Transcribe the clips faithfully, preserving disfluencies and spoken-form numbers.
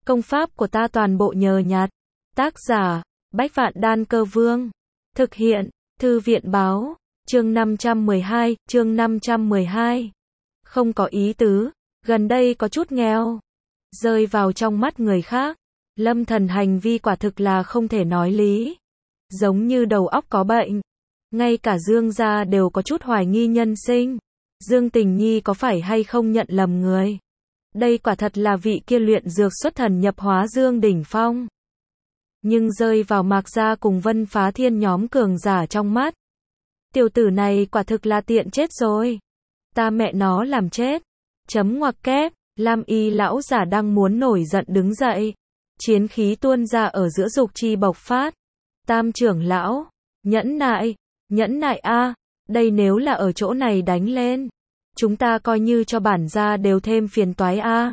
Công pháp của ta toàn bộ nhờ nhặt. Tác giả, Bách Vạn Đan Cơ Vương. Thực hiện, Thư viện Báo. Chương năm trăm mười hai, chương năm trăm mười hai. Không có ý tứ, gần đây có chút nghèo. Rơi vào trong mắt người khác. Lâm Thần hành vi quả thực là không thể nói lý. Giống như đầu óc có bệnh. Ngay cả Dương gia đều có chút hoài nghi nhân sinh. Dương Tình Nhi có phải hay không nhận lầm người? Đây quả thật là vị kia luyện dược xuất thần nhập hóa Dương đỉnh phong. Nhưng rơi vào Mạc gia cùng Vân Phá Thiên nhóm cường giả trong mắt. Tiểu tử này quả thực là tiện chết rồi. Ta mẹ nó làm chết. Chấm ngoặc kép, Lam Y lão giả đang muốn nổi giận đứng dậy. Chiến khí tuôn ra ở giữa dục chi bộc phát. Tam trưởng lão, nhẫn nại, nhẫn nại a, đây nếu là ở chỗ này đánh lên, chúng ta coi như cho bản gia đều thêm phiền toái a.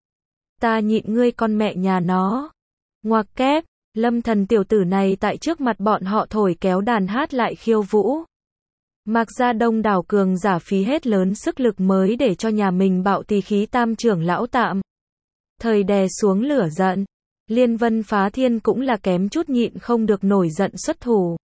Ta nhịn ngươi con mẹ nhà nó. Ngoặc kép, Lâm Thần tiểu tử này tại trước mặt bọn họ thổi kéo đàn hát lại khiêu vũ. Mạc gia đông đảo cường giả phí hết lớn sức lực mới để cho nhà mình bạo tỳ khí tam trưởng lão tạm thời đè xuống lửa giận. Liên Vân Phá Thiên cũng là kém chút nhịn không được nổi giận xuất thủ.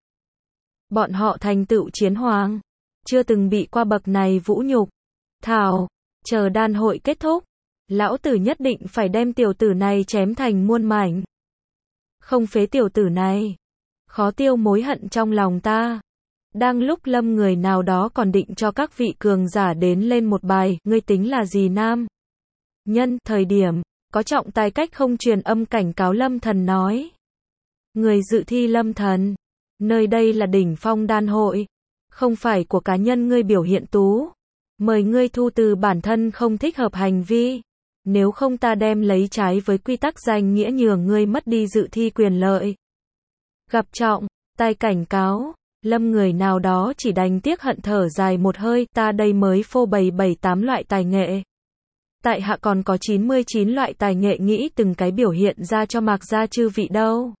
Bọn họ thành tựu chiến hoàng, chưa từng bị qua bậc này vũ nhục. Thảo, chờ đan hội kết thúc, lão tử nhất định phải đem tiểu tử này chém thành muôn mảnh. Không phế tiểu tử này, khó tiêu mối hận trong lòng ta. Đang lúc Lâm người nào đó còn định cho các vị cường giả đến lên một bài, ngươi tính là gì nam? Nhân, thời điểm, có trọng tài cách không truyền âm cảnh cáo Lâm Thần nói. Người dự thi Lâm Thần, nơi đây là đỉnh phong đan hội, không phải của cá nhân ngươi biểu hiện tú. Mời ngươi thu từ bản thân không thích hợp hành vi. Nếu không ta đem lấy trái với quy tắc danh nghĩa nhường ngươi mất đi dự thi quyền lợi. Gặp trọng tài cảnh cáo, Lâm người nào đó chỉ đành tiếc hận thở dài một hơi, ta đây mới phô bày bảy tám loại tài nghệ. Tại hạ còn có chín mươi chín loại tài nghệ nghĩ từng cái biểu hiện ra cho Mạc gia chư vị đâu.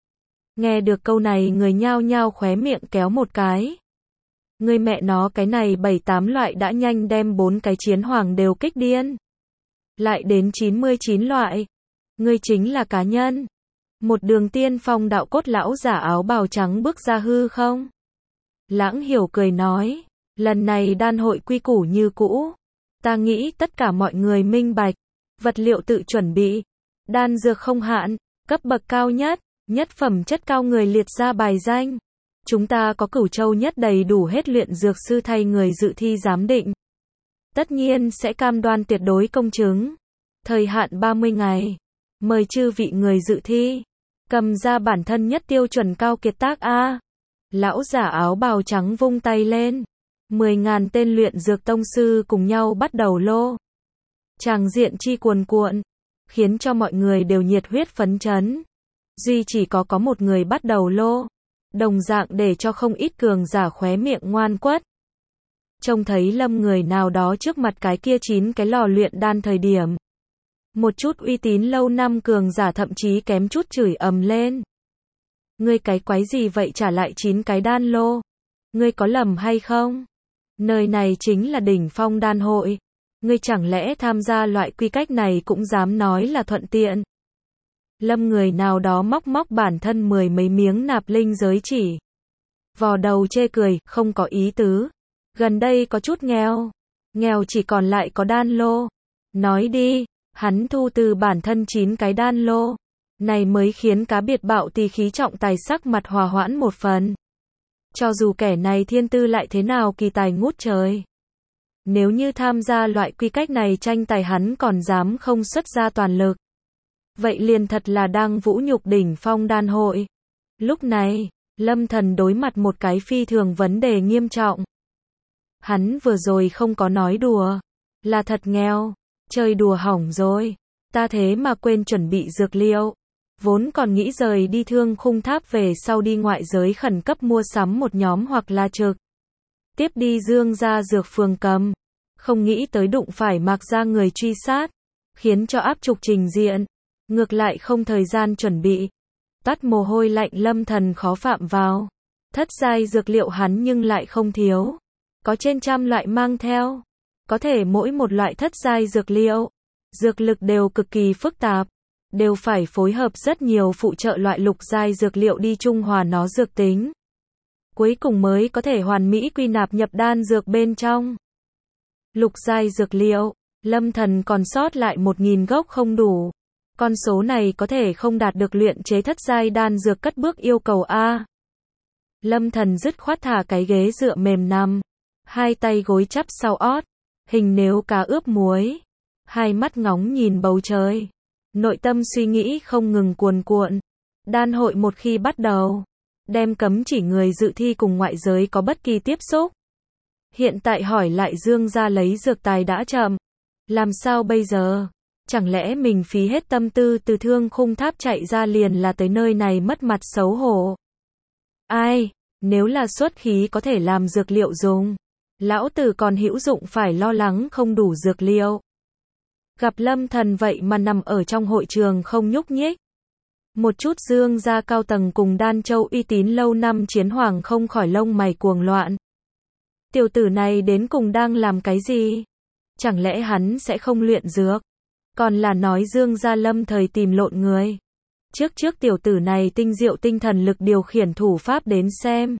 Nghe được câu này người nhao nhao khóe miệng kéo một cái. Người mẹ nó cái này bảy tám loại đã nhanh đem bốn cái chiến hoàng đều kích điên. Lại đến chín mươi chín loại. Ngươi chính là cá nhân. Một đường tiên phong đạo cốt lão giả áo bào trắng bước ra hư không. Lãng Hiểu cười nói, lần này đan hội quy củ như cũ. Ta nghĩ tất cả mọi người minh bạch, vật liệu tự chuẩn bị, đan dược không hạn, cấp bậc cao nhất, nhất phẩm chất cao người liệt ra bài danh. Chúng ta có Cửu Châu nhất đầy đủ hết luyện dược sư thay người dự thi giám định. Tất nhiên sẽ cam đoan tuyệt đối công chứng. Thời hạn ba mươi ngày. Mời chư vị người dự thi cầm ra bản thân nhất tiêu chuẩn cao kiệt tác a. Lão giả áo bào trắng vung tay lên. Mười ngàn tên luyện dược tông sư cùng nhau bắt đầu lô. Tràng diện chi cuồn cuộn, khiến cho mọi người đều nhiệt huyết phấn chấn. Duy chỉ có có một người bắt đầu lô, đồng dạng để cho không ít cường giả khóe miệng ngoan quất. Trông thấy Lâm người nào đó trước mặt cái kia chín cái lò luyện đan thời điểm. Một chút uy tín lâu năm cường giả thậm chí kém chút chửi ầm lên. Ngươi cái quái gì vậy trả lại chín cái đan lô? Ngươi có lầm hay không? Nơi này chính là đỉnh phong đan hội. Ngươi chẳng lẽ tham gia loại quy cách này cũng dám nói là thuận tiện? Lâm người nào đó móc móc bản thân mười mấy miếng nạp linh giới chỉ. Vò đầu chê cười, không có ý tứ. Gần đây có chút nghèo. Nghèo chỉ còn lại có đan lô. Nói đi, hắn thu từ bản thân chín cái đan lô. Này mới khiến cá biệt bạo tỳ khí trọng tài sắc mặt hòa hoãn một phần. Cho dù kẻ này thiên tư lại thế nào kỳ tài ngút trời. Nếu như tham gia loại quy cách này tranh tài hắn còn dám không xuất ra toàn lực. Vậy liền thật là đang vũ nhục đỉnh phong đan hội. Lúc này, Lâm Thần đối mặt một cái phi thường vấn đề nghiêm trọng. Hắn vừa rồi không có nói đùa. Là thật nghèo. Chơi đùa hỏng rồi. Ta thế mà quên chuẩn bị dược liệu. Vốn còn nghĩ rời đi Thương Khung Tháp về sau đi ngoại giới khẩn cấp mua sắm một nhóm hoặc là trực tiếp đi Dương gia dược phường cầm. Không nghĩ tới đụng phải Mạc gia người truy sát. Khiến cho áp trục trình diện. Ngược lại không thời gian chuẩn bị. Toát mồ hôi lạnh Lâm Thần khó phạm vào. Thất giai dược liệu hắn nhưng lại không thiếu. Có trên trăm loại mang theo. Có thể mỗi một loại thất giai dược liệu. Dược lực đều cực kỳ phức tạp. đều phải phối hợp rất nhiều phụ trợ loại lục giai dược liệu đi trung hòa nó dược tính. Cuối cùng mới có thể hoàn mỹ quy nạp nhập đan dược bên trong. Lục giai dược liệu, Lâm Thần còn sót lại một nghìn gốc không đủ. Con số này có thể không đạt được luyện chế thất giai đan dược cất bước yêu cầu a. Lâm Thần dứt khoát thả cái ghế dựa mềm nằm, hai tay gối chắp sau ót, hình nếu cá ướp muối, hai mắt ngóng nhìn bầu trời, nội tâm suy nghĩ không ngừng cuồn cuộn. Đan hội một khi bắt đầu, đem cấm chỉ người dự thi cùng ngoại giới có bất kỳ tiếp xúc. Hiện tại hỏi lại Dương gia lấy dược tài đã chậm, làm sao bây giờ? Chẳng lẽ mình phí hết tâm tư từ Thương Khung Tháp chạy ra liền là tới nơi này mất mặt xấu hổ? Ai, nếu là xuất khí có thể làm dược liệu dùng, lão tử còn hữu dụng phải lo lắng không đủ dược liệu. Gặp Lâm Thần vậy mà nằm ở trong hội trường không nhúc nhích. Một chút Dương gia cao tầng cùng Đan Châu uy tín lâu năm chiến hoàng không khỏi lông mày cuồng loạn. Tiểu tử này đến cùng đang làm cái gì? Chẳng lẽ hắn sẽ không luyện dược? Còn là nói Dương gia Lâm thời tìm lộn người. Trước trước tiểu tử này tinh diệu tinh thần lực điều khiển thủ pháp đến xem.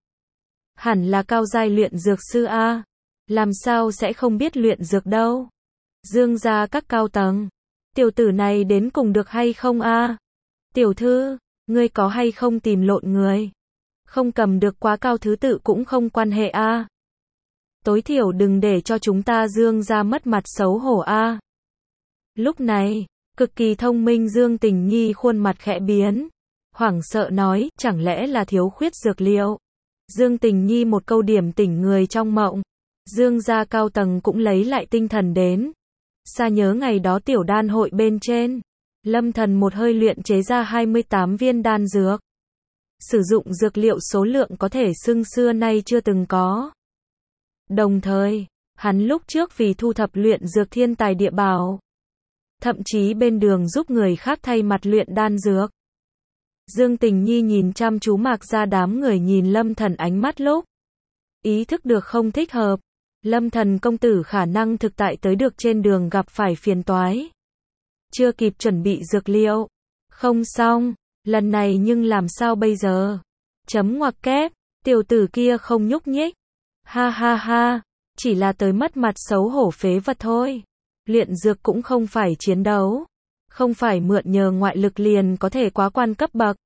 Hẳn là cao giai luyện dược sư a. Làm sao sẽ không biết luyện dược đâu? Dương gia các cao tầng. Tiểu tử này đến cùng được hay không a? Tiểu thư, ngươi có hay không tìm lộn người? Không cầm được quá cao thứ tự cũng không quan hệ a. Tối thiểu đừng để cho chúng ta Dương gia mất mặt xấu hổ a. Lúc này, cực kỳ thông minh Dương Tình Nhi khuôn mặt khẽ biến, hoảng sợ nói, chẳng lẽ là thiếu khuyết dược liệu? Dương Tình Nhi một câu điểm tỉnh người trong mộng. Dương gia cao tầng cũng lấy lại tinh thần đến. Xa nhớ ngày đó tiểu đan hội bên trên, Lâm Thần một hơi luyện chế ra hai mươi tám viên đan dược. Sử dụng dược liệu số lượng có thể xưng xưa nay chưa từng có. Đồng thời, hắn lúc trước vì thu thập luyện dược thiên tài địa bảo, thậm chí bên đường giúp người khác thay mặt luyện đan dược. Dương Tình Nhi nhìn chăm chú Mạc ra đám người nhìn Lâm Thần ánh mắt lúc ý thức được không thích hợp. Lâm Thần công tử khả năng thực tại tới được trên đường gặp phải phiền toái. Chưa kịp chuẩn bị dược liệu. Không xong, lần này nhưng làm sao bây giờ? Chấm ngoặc kép, tiểu tử kia không nhúc nhích. Ha ha ha, chỉ là tới mất mặt xấu hổ phế vật thôi. Luyện dược cũng không phải chiến đấu. Không phải mượn nhờ ngoại lực liền có thể quá quan cấp bậc.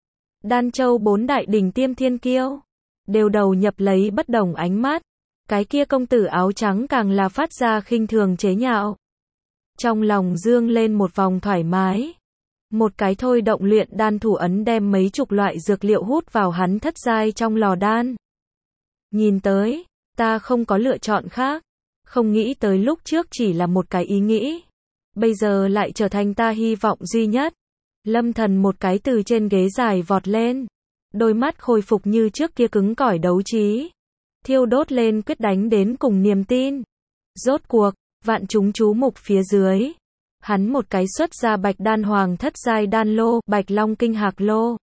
Đan Châu bốn đại đỉnh tiêm thiên kiêu đều đầu nhập lấy bất đồng ánh mắt. Cái kia công tử áo trắng càng là phát ra khinh thường chế nhạo. Trong lòng dương lên một vòng thoải mái. Một cái thôi động luyện đan thủ ấn đem mấy chục loại dược liệu hút vào hắn thất giai trong lò đan. Nhìn tới, ta không có lựa chọn khác. Không nghĩ tới lúc trước chỉ là một cái ý nghĩ. Bây giờ lại trở thành ta hy vọng duy nhất. Lâm Thần một cái từ trên ghế dài vọt lên. Đôi mắt khôi phục như trước kia cứng cỏi đấu trí. Thiêu đốt lên quyết đánh đến cùng niềm tin. Rốt cuộc, vạn chúng chú mục phía dưới. Hắn một cái xuất ra bạch đan hoàng thất giai đan lô, bạch long kinh hạc lô.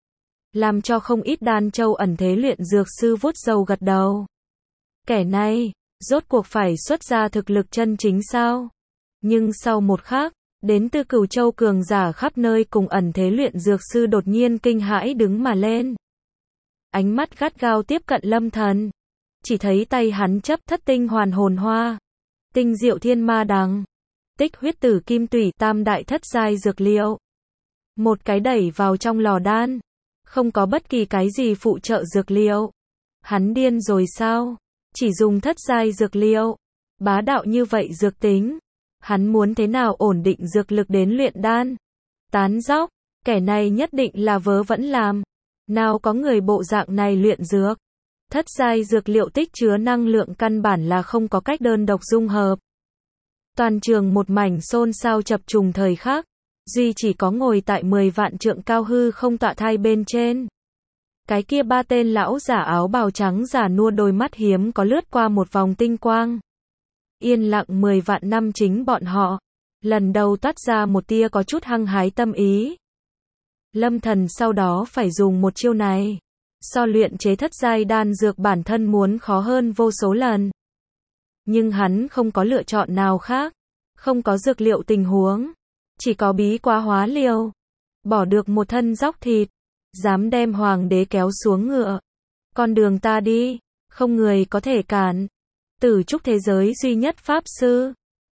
Làm cho không ít Đan Châu ẩn thế luyện dược sư vuốt râu gật đầu. Kẻ này, rốt cuộc phải xuất ra thực lực chân chính sao? Nhưng sau một khắc, đến từ Cửu Châu cường giả khắp nơi cùng ẩn thế luyện dược sư đột nhiên kinh hãi đứng mà lên. Ánh mắt gắt gao tiếp cận Lâm Thần. Chỉ thấy tay hắn chấp thất tinh hoàn hồn hoa, tinh diệu thiên ma đằng, tích huyết tử kim tủy tam đại thất giai dược liệu. Một cái đẩy vào trong lò đan, không có bất kỳ cái gì phụ trợ dược liệu. Hắn điên rồi sao? Chỉ dùng thất giai dược liệu, bá đạo như vậy dược tính. Hắn muốn thế nào ổn định dược lực đến luyện đan? Tán dóc, kẻ này nhất định là vớ vẩn làm. Nào có người bộ dạng này luyện dược? Thất giai dược liệu tích chứa năng lượng căn bản là không có cách đơn độc dung hợp. Toàn trường một mảnh xôn xao chập trùng thời khắc, duy chỉ có ngồi tại mười vạn trượng cao hư không tọa thai bên trên. Cái kia ba tên lão giả áo bào trắng giả nua đôi mắt hiếm có lướt qua một vòng tinh quang. Yên lặng mười vạn năm chính bọn họ, lần đầu toát ra một tia có chút hăng hái tâm ý. Lâm Thần sau đó phải dùng một chiêu này. So luyện chế thất giai đan dược bản thân muốn khó hơn vô số lần. Nhưng hắn không có lựa chọn nào khác. Không có dược liệu tình huống. Chỉ có bí quá hóa liều, bỏ được một thân dóc thịt, dám đem hoàng đế kéo xuống ngựa. Con đường ta đi, không người có thể cản. Tử trúc thế giới duy nhất pháp sư,